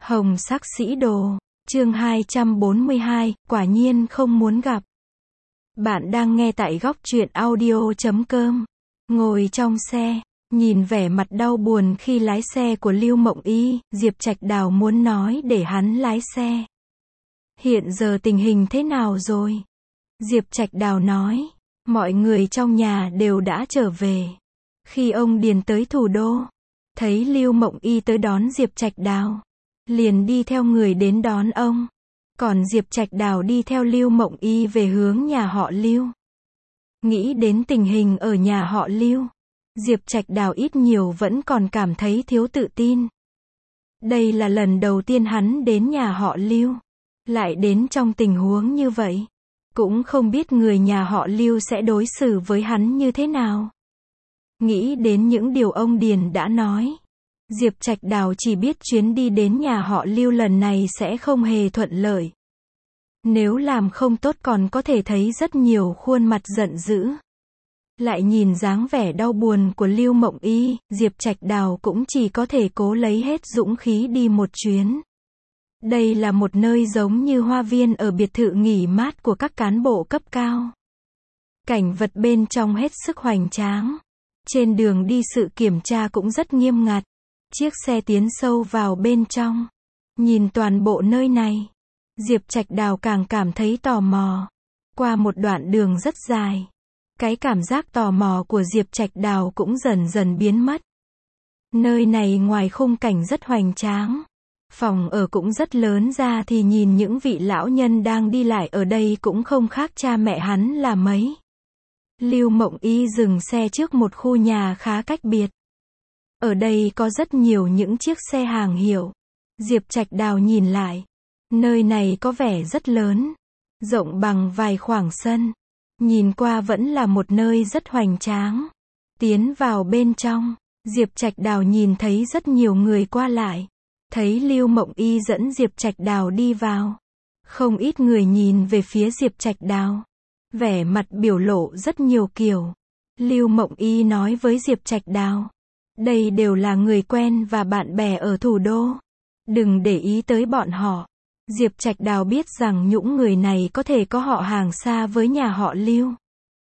Hồng sắc sĩ đồ, chương 242, quả nhiên không muốn gặp. Bạn đang nghe tại góc truyện audio.com. Ngồi trong xe, nhìn vẻ mặt đau buồn khi lái xe của Lưu Mộng Y, Diệp Trạch Đào muốn nói để hắn lái xe. Hiện giờ tình hình thế nào rồi? Diệp Trạch Đào nói, mọi người trong nhà đều đã trở về. Khi ông Điền tới thủ đô, thấy Lưu Mộng Y tới đón Diệp Trạch Đào, liền đi theo người đến đón ông. Còn Diệp Trạch Đào đi theo Lưu Mộng Y về hướng nhà họ Lưu. Nghĩ đến tình hình ở nhà họ Lưu, Diệp Trạch Đào ít nhiều vẫn còn cảm thấy thiếu tự tin. Đây là lần đầu tiên hắn đến nhà họ Lưu, lại đến trong tình huống như vậy. Cũng không biết người nhà họ Lưu sẽ đối xử với hắn như thế nào. Nghĩ đến những điều ông Điền đã nói, Diệp Trạch Đào chỉ biết chuyến đi đến nhà họ Lưu lần này sẽ không hề thuận lợi. Nếu làm không tốt còn có thể thấy rất nhiều khuôn mặt giận dữ. Lại nhìn dáng vẻ đau buồn của Lưu Mộng Y, Diệp Trạch Đào cũng chỉ có thể cố lấy hết dũng khí đi một chuyến. Đây là một nơi giống như hoa viên ở biệt thự nghỉ mát của các cán bộ cấp cao. Cảnh vật bên trong hết sức hoành tráng. Trên đường đi sự kiểm tra cũng rất nghiêm ngặt. Chiếc xe tiến sâu vào bên trong. Nhìn toàn bộ nơi này, Diệp Trạch Đào càng cảm thấy tò mò. Qua một đoạn đường rất dài, cái cảm giác tò mò của Diệp Trạch Đào cũng dần dần biến mất. Nơi này ngoài khung cảnh rất hoành tráng, phòng ở cũng rất lớn ra thì nhìn những vị lão nhân đang đi lại ở đây cũng không khác cha mẹ hắn là mấy. Lưu Mộng Y dừng xe trước một khu nhà khá cách biệt. Ở đây có rất nhiều những chiếc xe hàng hiệu. Diệp Trạch Đào nhìn lại. Nơi này có vẻ rất lớn, rộng bằng vài khoảng sân. Nhìn qua vẫn là một nơi rất hoành tráng. Tiến vào bên trong, Diệp Trạch Đào nhìn thấy rất nhiều người qua lại. Thấy Lưu Mộng Y dẫn Diệp Trạch Đào đi vào. Không ít người nhìn về phía Diệp Trạch Đào. Vẻ mặt biểu lộ rất nhiều kiểu. Lưu Mộng Y nói với Diệp Trạch Đào, đây đều là người quen và bạn bè ở thủ đô. Đừng để ý tới bọn họ. Diệp Trạch Đào biết rằng những người này có thể có họ hàng xa với nhà họ Lưu.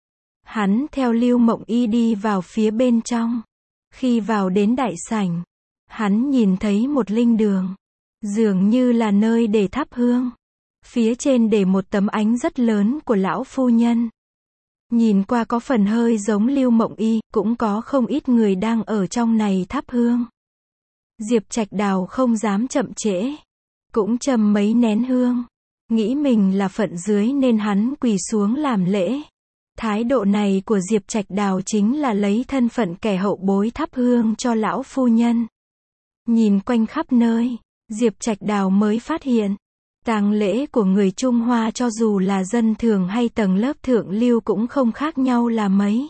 Hắn theo Lưu Mộng Y đi vào phía bên trong. Khi vào đến đại sảnh, hắn nhìn thấy một linh đường. Dường như là nơi để thắp hương. Phía trên để một tấm ánh rất lớn của lão phu nhân. Nhìn qua có phần hơi giống Lưu Mộng Y, cũng có không ít người đang ở trong này thắp hương. Diệp Trạch Đào không dám chậm trễ, cũng châm mấy nén hương. Nghĩ mình là phận dưới nên hắn quỳ xuống làm lễ. Thái độ này của Diệp Trạch Đào chính là lấy thân phận kẻ hậu bối thắp hương cho lão phu nhân. Nhìn quanh khắp nơi, Diệp Trạch Đào mới phát hiện, tang lễ của người Trung Hoa cho dù là dân thường hay tầng lớp thượng lưu cũng không khác nhau là mấy.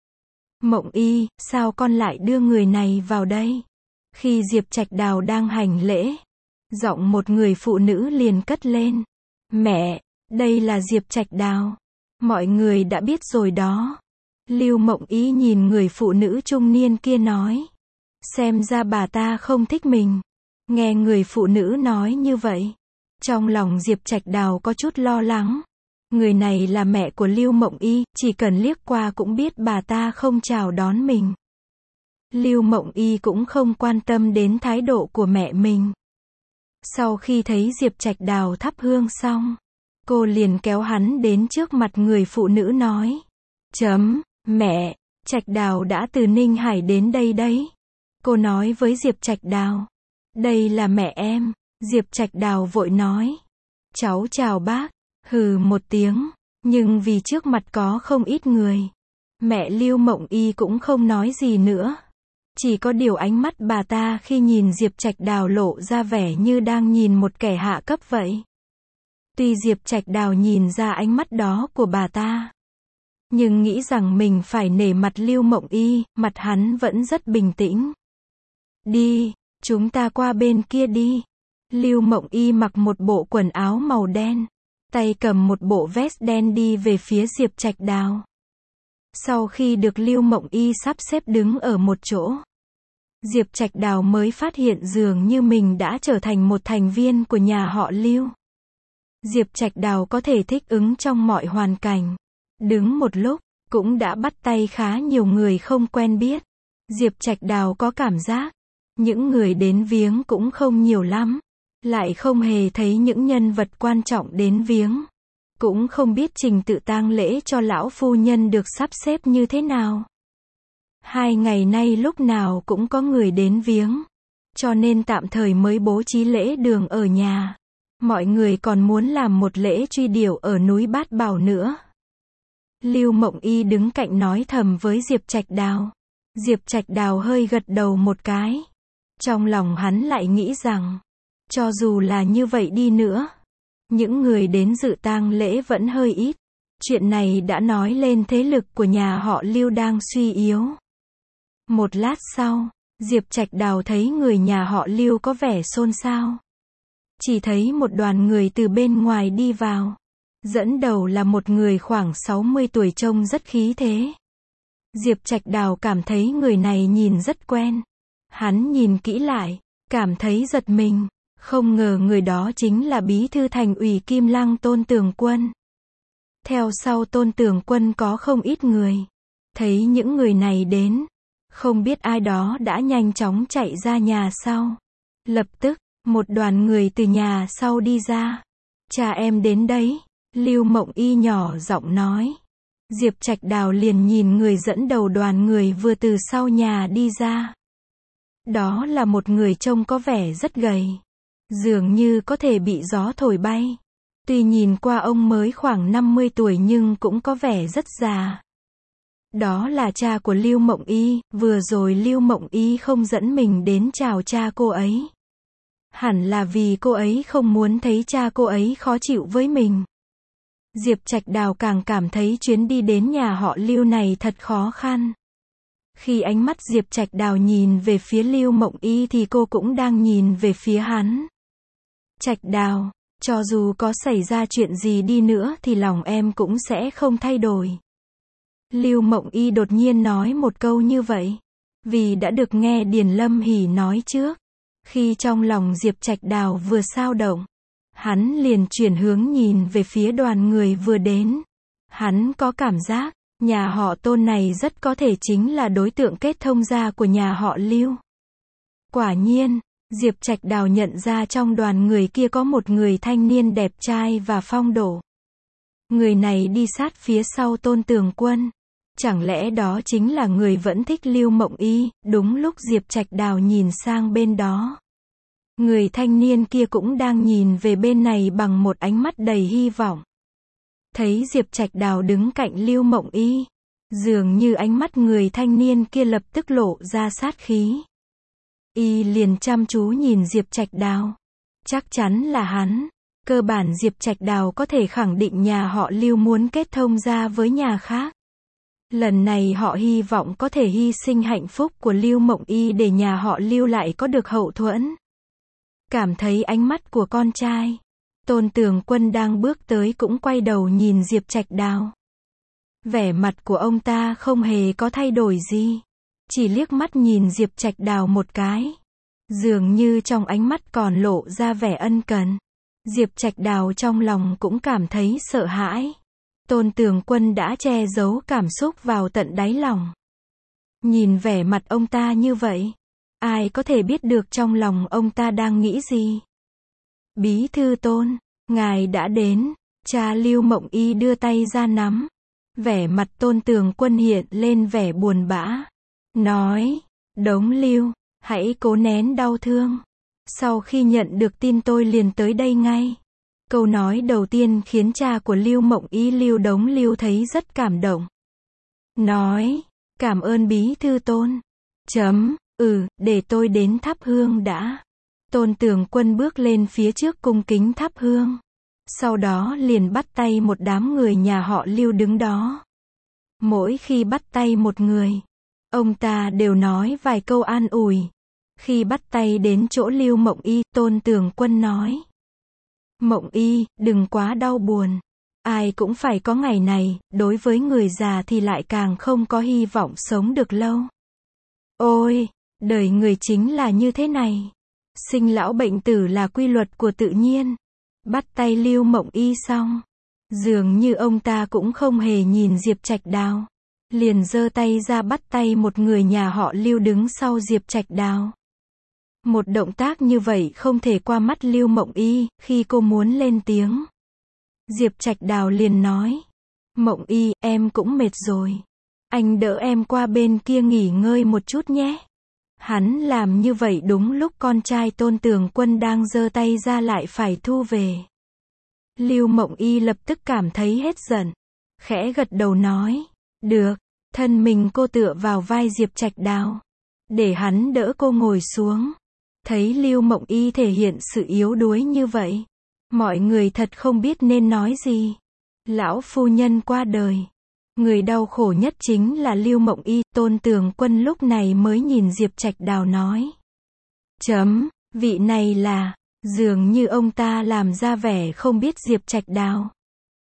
Mộng Y, sao con lại đưa người này vào đây? Khi Diệp Trạch Đào đang hành lễ, giọng một người phụ nữ liền cất lên. Mẹ, đây là Diệp Trạch Đào. Mọi người đã biết rồi đó. Lưu Mộng Y nhìn người phụ nữ trung niên kia nói. Xem ra bà ta không thích mình. Nghe người phụ nữ nói như vậy, trong lòng Diệp Trạch Đào có chút lo lắng. Người này là mẹ của Lưu Mộng Y, chỉ cần liếc qua cũng biết bà ta không chào đón mình. Lưu Mộng Y cũng không quan tâm đến thái độ của mẹ mình. Sau khi thấy Diệp Trạch Đào thắp hương xong, cô liền kéo hắn đến trước mặt người phụ nữ nói. Mẹ, Trạch Đào đã từ Ninh Hải đến đây đấy. Cô nói với Diệp Trạch Đào. Đây là mẹ em. Diệp Trạch Đào vội nói. Cháu chào bác. Hừ một tiếng. Nhưng vì trước mặt có không ít người, mẹ Lưu Mộng Y cũng không nói gì nữa. Chỉ có điều ánh mắt bà ta khi nhìn Diệp Trạch Đào lộ ra vẻ như đang nhìn một kẻ hạ cấp vậy. Tuy Diệp Trạch Đào nhìn ra ánh mắt đó của bà ta, nhưng nghĩ rằng mình phải nể mặt Lưu Mộng Y, mặt hắn vẫn rất bình tĩnh. Đi, chúng ta qua bên kia đi. Lưu Mộng Y mặc một bộ quần áo màu đen, tay cầm một bộ vest đen đi về phía Diệp Trạch Đào. Sau khi được Lưu Mộng Y sắp xếp đứng ở một chỗ, Diệp Trạch Đào mới phát hiện dường như mình đã trở thành một thành viên của nhà họ Lưu. Diệp Trạch Đào có thể thích ứng trong mọi hoàn cảnh. Đứng một lúc, cũng đã bắt tay khá nhiều người không quen biết. Diệp Trạch Đào có cảm giác, những người đến viếng cũng không nhiều lắm. Lại không hề thấy những nhân vật quan trọng đến viếng. Cũng không biết trình tự tang lễ cho lão phu nhân được sắp xếp như thế nào. 2 ngày nay lúc nào cũng có người đến viếng. Cho nên tạm thời mới bố trí lễ đường ở nhà. Mọi người còn muốn làm một lễ truy điệu ở núi Bát Bảo nữa. Lưu Mộng Y đứng cạnh nói thầm với Diệp Trạch Đào. Diệp Trạch Đào hơi gật đầu một cái. Trong lòng hắn lại nghĩ rằng, cho dù là như vậy đi nữa, những người đến dự tang lễ vẫn hơi ít. Chuyện này đã nói lên thế lực của nhà họ Lưu đang suy yếu. Một lát sau, Diệp Trạch Đào thấy người nhà họ Lưu có vẻ xôn xao. Chỉ thấy một đoàn người từ bên ngoài đi vào. Dẫn đầu là một người khoảng 60 tuổi trông rất khí thế. Diệp Trạch Đào cảm thấy người này nhìn rất quen. Hắn nhìn kỹ lại, cảm thấy giật mình. Không ngờ người đó chính là Bí thư Thành ủy Kim Lăng Tôn Tường Quân. Theo sau Tôn Tường Quân có không ít người. Thấy những người này đến, không biết ai đó đã nhanh chóng chạy ra nhà sau. Lập tức, một đoàn người từ nhà sau đi ra. Cha em đến đấy, Lưu Mộng Y nhỏ giọng nói. Diệp Trạch Đào liền nhìn người dẫn đầu đoàn người vừa từ sau nhà đi ra. Đó là một người trông có vẻ rất gầy. Dường như có thể bị gió thổi bay. Tuy nhìn qua ông mới khoảng 50 tuổi nhưng cũng có vẻ rất già. Đó là cha của Lưu Mộng Y, vừa rồi Lưu Mộng Y không dẫn mình đến chào cha cô ấy. Hẳn là vì cô ấy không muốn thấy cha cô ấy khó chịu với mình. Diệp Trạch Đào càng cảm thấy chuyến đi đến nhà họ Lưu này thật khó khăn. Khi ánh mắt Diệp Trạch Đào nhìn về phía Lưu Mộng Y thì cô cũng đang nhìn về phía hắn. Trạch Đào, cho dù có xảy ra chuyện gì đi nữa thì lòng em cũng sẽ không thay đổi. Lưu Mộng Y đột nhiên nói một câu như vậy. Vì đã được nghe Điền Lâm Hỷ nói trước. Khi trong lòng Diệp Trạch Đào vừa xao động, hắn liền chuyển hướng nhìn về phía đoàn người vừa đến. Hắn có cảm giác, nhà họ Tôn này rất có thể chính là đối tượng kết thông gia của nhà họ Lưu. Quả nhiên, Diệp Trạch Đào nhận ra trong đoàn người kia có một người thanh niên đẹp trai và phong độ. Người này đi sát phía sau Tôn Tường Quân. Chẳng lẽ đó chính là người vẫn thích Lưu Mộng Y? Đúng lúc Diệp Trạch Đào nhìn sang bên đó, người thanh niên kia cũng đang nhìn về bên này bằng một ánh mắt đầy hy vọng. Thấy Diệp Trạch Đào đứng cạnh Lưu Mộng Y, dường như ánh mắt người thanh niên kia lập tức lộ ra sát khí. Y liền chăm chú nhìn Diệp Trạch Đào. Chắc chắn là hắn. Cơ bản Diệp Trạch Đào có thể khẳng định nhà họ Lưu muốn kết thông gia với nhà khác. Lần này họ hy vọng có thể hy sinh hạnh phúc của Lưu Mộng Y để nhà họ Lưu lại có được hậu thuẫn. Cảm thấy ánh mắt của con trai, Tôn Tường Quân đang bước tới cũng quay đầu nhìn Diệp Trạch Đào. Vẻ mặt của ông ta không hề có thay đổi gì. Chỉ liếc mắt nhìn Diệp Trạch Đào một cái. Dường như trong ánh mắt còn lộ ra vẻ ân cần. Diệp Trạch Đào trong lòng cũng cảm thấy sợ hãi. Tôn Tường Quân đã che giấu cảm xúc vào tận đáy lòng. Nhìn vẻ mặt ông ta như vậy, ai có thể biết được trong lòng ông ta đang nghĩ gì? Bí thư Tôn, ngài đã đến. Cha Lưu Mộng Y đưa tay ra nắm. Vẻ mặt Tôn Tường Quân hiện lên vẻ buồn bã. Nói, Đống Lưu, hãy cố nén đau thương. Sau khi nhận được tin tôi liền tới đây ngay. Câu nói đầu tiên khiến cha của Lưu Mộng Y Lưu Đống Lưu thấy rất cảm động. Nói, cảm ơn Bí thư Tôn. Để tôi đến thắp hương đã. Tôn Tường Quân bước lên phía trước cung kính thắp hương. Sau đó liền bắt tay một đám người nhà họ Lưu đứng đó. Mỗi khi bắt tay một người, ông ta đều nói vài câu an ủi. Khi bắt tay đến chỗ Lưu Mộng Y, Tôn Tường Quân nói. Mộng Y, đừng quá đau buồn. Ai cũng phải có ngày này, đối với người già thì lại càng không có hy vọng sống được lâu. Ôi, Đời người chính là như thế này. Sinh lão bệnh tử là quy luật của tự nhiên. Bắt tay Lưu Mộng Y xong, dường như ông ta cũng không hề nhìn Diệp Trạch Đào, liền giơ tay ra bắt tay một người nhà họ Lưu đứng sau Diệp Trạch Đào. Một động tác như vậy không thể qua mắt Lưu Mộng Y. Khi cô muốn lên tiếng, Diệp Trạch Đào liền nói, Mộng Y, em cũng mệt rồi, anh đỡ em qua bên kia nghỉ ngơi một chút nhé. Hắn làm như vậy đúng lúc con trai Tôn Tường Quân đang giơ tay ra lại phải thu về. Lưu Mộng Y lập tức cảm thấy hết giận, khẽ gật đầu nói, được. Thân mình cô tựa vào vai Diệp Trạch Đào, để hắn đỡ cô ngồi xuống. Thấy Lưu Mộng Y thể hiện sự yếu đuối như vậy, mọi người thật không biết nên nói gì. Lão phu nhân qua đời, người đau khổ nhất chính là Lưu Mộng Y. Tôn Tường Quân lúc này mới nhìn Diệp Trạch Đào nói, vị này là, dường như ông ta làm ra vẻ không biết Diệp Trạch Đào.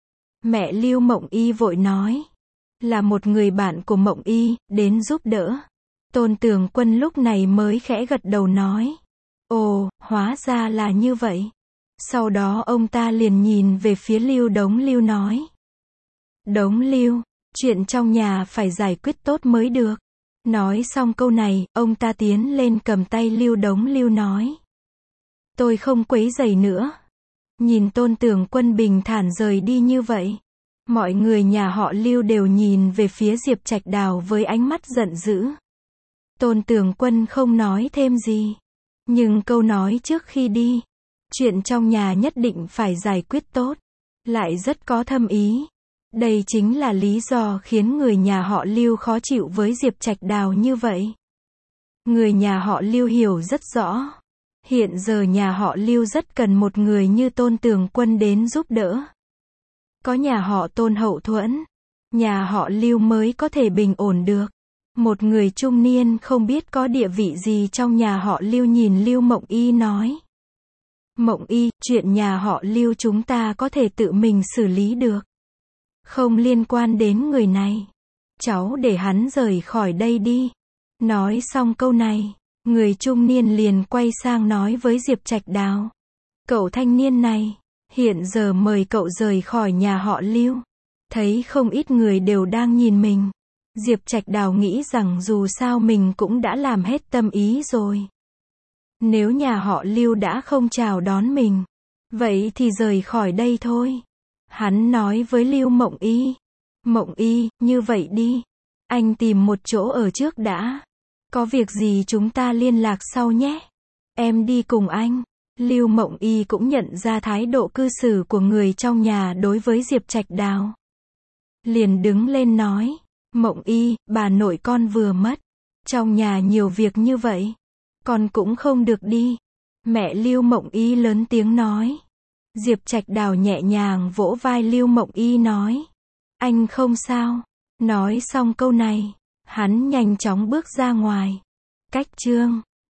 Mẹ Lưu Mộng Y vội nói, là một người bạn của Mộng Y, đến giúp đỡ. Tôn Tường Quân lúc này mới khẽ gật đầu nói, ồ, hóa ra là như vậy. Sau đó ông ta liền nhìn về phía Lưu Đống Lưu nói, Đống Lưu, chuyện trong nhà phải giải quyết tốt mới được. Nói xong câu này, ông ta tiến lên cầm tay Lưu Đống Lưu nói, tôi không quấy rầy nữa. Nhìn Tôn Tường Quân bình thản rời đi như vậy, mọi người nhà họ Lưu đều nhìn về phía Diệp Trạch Đào với ánh mắt giận dữ. Tôn Tường Quân không nói thêm gì, nhưng câu nói trước khi đi, chuyện trong nhà nhất định phải giải quyết tốt, lại rất có thâm ý. Đây chính là lý do khiến người nhà họ Lưu khó chịu với Diệp Trạch Đào như vậy. Người nhà họ Lưu hiểu rất rõ, hiện giờ nhà họ Lưu rất cần một người như Tôn Tường Quân đến giúp đỡ. Có nhà họ Tôn hậu thuẫn, nhà họ Lưu mới có thể bình ổn được. Một người trung niên không biết có địa vị gì trong nhà họ Lưu nhìn Lưu Mộng Y nói, Mộng Y, chuyện nhà họ Lưu chúng ta có thể tự mình xử lý được, không liên quan đến người này. Cháu để hắn rời khỏi đây đi. Nói xong câu này, người trung niên liền quay sang nói với Diệp Trạch Đào, cậu thanh niên này, hiện giờ mời cậu rời khỏi nhà họ Lưu. Thấy không ít người đều đang nhìn mình, Diệp Trạch Đào nghĩ rằng dù sao mình cũng đã làm hết tâm ý rồi. Nếu nhà họ Lưu đã không chào đón mình, vậy thì rời khỏi đây thôi. Hắn nói với Lưu Mộng Y, Mộng Y, như vậy đi, anh tìm một chỗ ở trước đã. Có việc gì chúng ta liên lạc sau nhé. Em đi cùng anh. Lưu Mộng Y cũng nhận ra thái độ cư xử của người trong nhà đối với Diệp Trạch Đào. Liền đứng lên nói, Mộng Y, bà nội con vừa mất. Trong nhà nhiều việc như vậy, con cũng không được đi. Mẹ Lưu Mộng Y lớn tiếng nói. Diệp Trạch Đào nhẹ nhàng vỗ vai Lưu Mộng Y nói, anh không sao. Nói xong câu này, hắn nhanh chóng bước ra ngoài. Cách chương